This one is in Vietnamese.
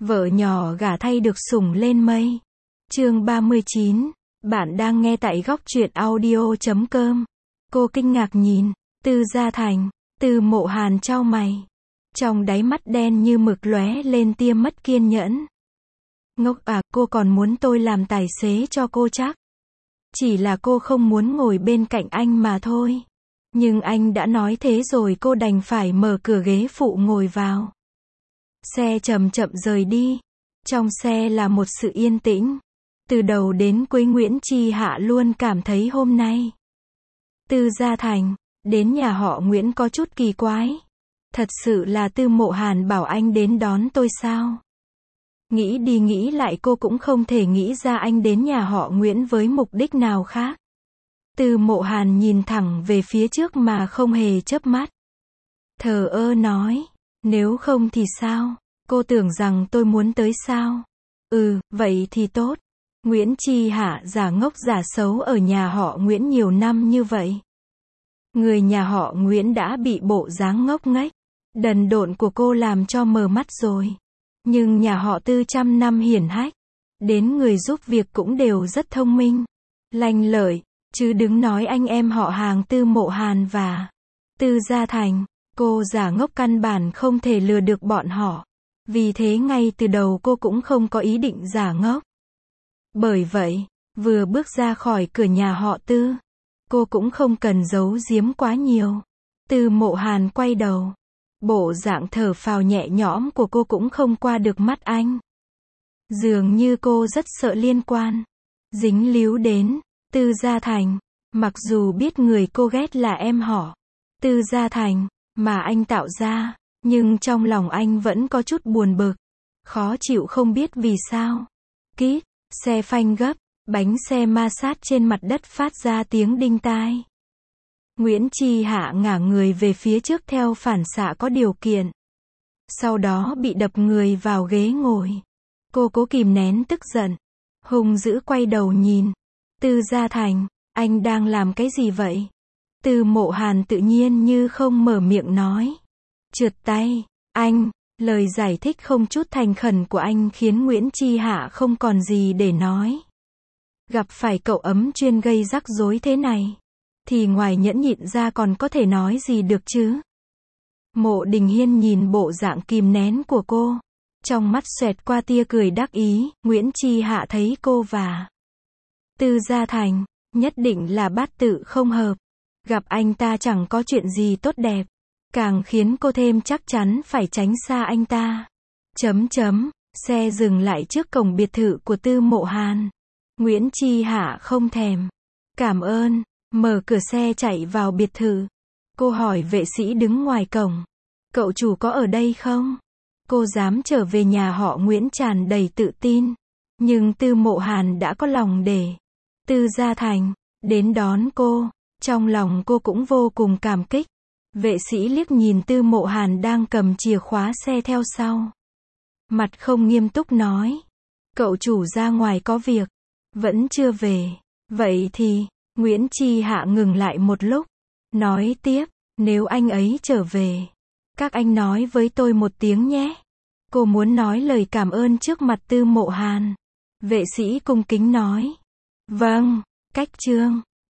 Vợ nhỏ gả thay được sủng lên mây. Chương 39. Bạn đang nghe tại góc truyện audio.com. Cô kinh ngạc nhìn Tư Gia Thành. Tư Mộ Hàn chau mày. Trong đáy mắt đen như mực lóe lên tia mất kiên nhẫn. Ngốc à, cô còn muốn tôi làm tài xế cho cô chắc. Chỉ là cô không muốn ngồi bên cạnh anh mà thôi. Nhưng anh đã nói thế rồi, cô đành phải mở cửa ghế phụ ngồi vào. Xe chậm chậm rời đi. Trong xe là một sự yên tĩnh. Từ đầu đến cuối Nguyễn Chi Hạ luôn cảm thấy hôm nay Tư Gia Thành đến nhà họ Nguyễn có chút kỳ quái. Thật sự là Tư Mộ Hàn bảo anh đến đón tôi sao? Nghĩ đi nghĩ lại cô cũng không thể nghĩ ra anh đến nhà họ Nguyễn với mục đích nào khác. Tư Mộ Hàn nhìn thẳng về phía trước mà không hề chớp mắt. Thờ ơ nói, nếu không thì sao? Cô tưởng rằng tôi muốn tới sao? Vậy thì tốt. Nguyễn Chi Hạ giả ngốc giả xấu ở nhà họ Nguyễn nhiều năm như vậy. Người nhà họ Nguyễn đã bị bộ dáng ngốc nghếch, đần độn của cô làm cho mờ mắt rồi. Nhưng nhà họ Tư trăm năm hiển hách, đến người giúp việc cũng đều rất thông minh, lanh lợi, chứ đừng nói anh em họ hàng Tư Mộ Hàn và Tư Gia Thành. Cô giả ngốc căn bản không thể lừa được bọn họ. Vì thế ngay từ đầu cô cũng không có ý định giả ngốc. Bởi vậy, vừa bước ra khỏi cửa nhà họ Tư, cô cũng không cần giấu giếm quá nhiều. Tư Mộ Hàn quay đầu. Bộ dạng thở phào nhẹ nhõm của cô cũng không qua được mắt anh. Dường như cô rất sợ liên quan dính líu đến Tư Gia Thành. Mặc dù biết người cô ghét là em họ Tư Gia Thành mà anh tạo ra, nhưng trong lòng anh vẫn có chút buồn bực, khó chịu không biết vì sao. Kít, xe phanh gấp, bánh xe ma sát trên mặt đất phát ra tiếng đinh tai. Nguyễn Chi Hạ ngả người về phía trước theo phản xạ có điều kiện. Sau đó bị đập người vào ghế ngồi. Cô cố kìm nén tức giận, hung dữ quay đầu nhìn. Tư Gia Thành, anh đang làm cái gì vậy? Tư Mộ Hàn tự nhiên như không mở miệng nói. Trượt tay, anh. Lời giải thích không chút thành khẩn của anh khiến Nguyễn Chi Hạ không còn gì để nói. Gặp phải cậu ấm chuyên gây rắc rối thế này, thì ngoài nhẫn nhịn ra còn có thể nói gì được chứ? Mộ Đình Hiên nhìn bộ dạng kìm nén của cô, trong mắt xoẹt qua tia cười đắc ý. Nguyễn Chi Hạ thấy cô và Tư Gia Thành nhất định là bát tự không hợp. Gặp anh ta chẳng có chuyện gì tốt đẹp, càng khiến cô thêm chắc chắn phải tránh xa anh ta. Xe dừng lại trước cổng biệt thự của Tư Mộ Hàn. Nguyễn Chi Hạ không thèm cảm ơn, mở cửa xe chạy vào biệt thự. Cô hỏi vệ sĩ đứng ngoài cổng, cậu chủ có ở đây không? Cô dám trở về nhà họ Nguyễn tràn đầy tự tin. Nhưng Tư Mộ Hàn đã có lòng để Tư Gia Thành đến đón cô. Trong lòng cô cũng vô cùng cảm kích. Vệ sĩ liếc nhìn Tư Mộ Hàn đang cầm chìa khóa xe theo sau. Mặt không nghiêm túc nói, cậu chủ ra ngoài có việc, vẫn chưa về. Vậy thì, Nguyễn Chi Hạ ngừng lại một lúc, nói tiếp, nếu anh ấy trở về, các anh nói với tôi một tiếng nhé. Cô muốn nói lời cảm ơn trước mặt Tư Mộ Hàn. Vệ sĩ cung kính nói, vâng. Cách chương